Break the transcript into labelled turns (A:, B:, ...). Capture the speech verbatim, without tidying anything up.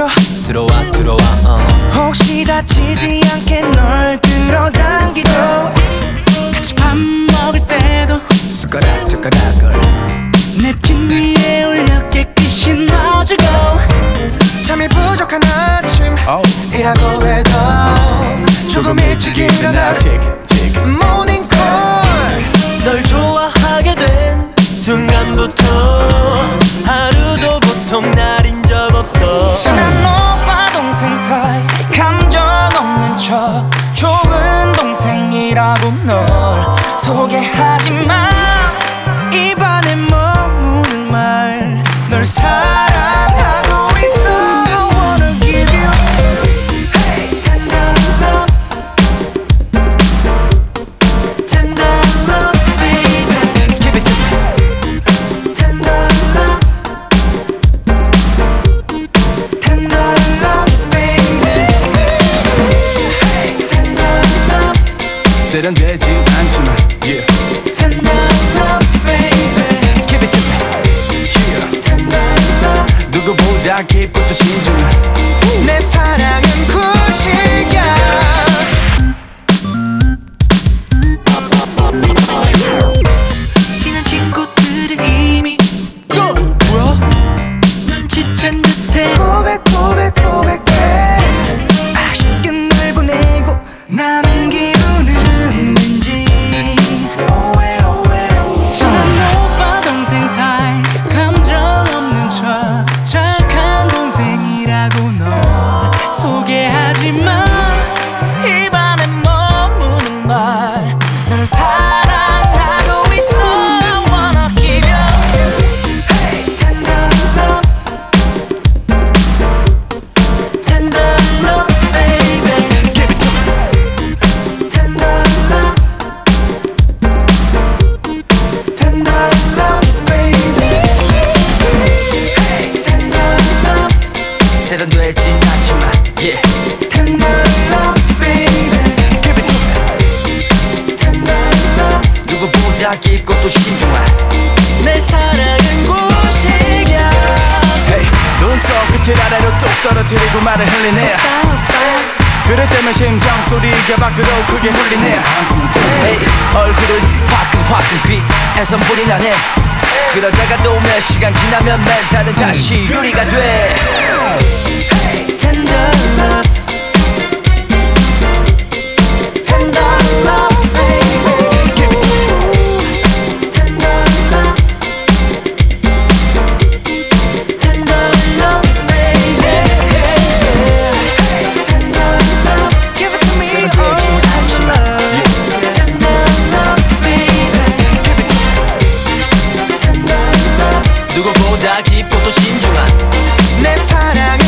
A: 들어와 들어와 어.
B: 혹시 다치지 않게 널 끌어당기고
C: 같이 밥 먹을 때도
B: 숟가락 젓가락을
C: 냅킨 위에 올려 깨끗이 넣어주고
B: 잠이 부족한 아침
A: oh.
B: 이라고 해도 조금 일찍 일어나 모닝콜
A: 널 좋아하게 된 순간부터 하루도 보통 날인 적 없어.
C: 친한 오빠 동생 사이 감정 없는 척 좋은 동생이라고 널 소개하지 마.
B: 입안에 머무는 말 널 사랑하고 있어. I wanna give you hey, tender love tender love baby give it to me tender love tender love baby hey, tender love
A: 세련되지 않지만 yeah.
B: tender love baby give it to me yeah. tender love
A: 누구보다 깊고 또 신중한
B: 내 사랑은 구식이야.
C: 친한 친구들은 이미
A: 너 뭐야?
C: 눈치챈 듯해.
B: 고백 고백 고백해. 아쉽게 날 보내고 남은 기분은 왠지 오해 오해 오해.
C: 친한 오빠 동생 사이 감정 없는 척 착한 동생이라고 널 소개하지 마. 입안에 머무는 말 널 사랑하고 있어. I wanna give you
B: Hey, tender love, tender love, baby.
A: Give it to me
B: Tender love, tender love, baby. Hey, tender love,
A: 세련되진 않지만 yeah.
B: tender love, baby.
A: Give it to me
B: Tender love,
A: 누구보다 깊고 또 신중한
B: 내 사랑은 구식이야.
A: hey. 눈썹 끝을 아래로 뚝 떨어뜨리고 말을 흘리네. 그럴 때면 심장 소리가 밖으로 크게 울리네. hey. 얼굴은 화끈화끈 귀에서 불이 나네. 그러다가 또 몇 시간 지나면 멘탈은 다시 유리가 돼.
B: Tender love, tender love, baby.
A: Give it to me
B: Tender love, tender love, baby. Tender love, give it to me.
A: 세련되지
B: Oh, tender
A: 않지만
B: love, tender love, baby.
A: Give it to me
B: Tender love,
A: 누구보다 깊고 또 신중한
B: 내 사랑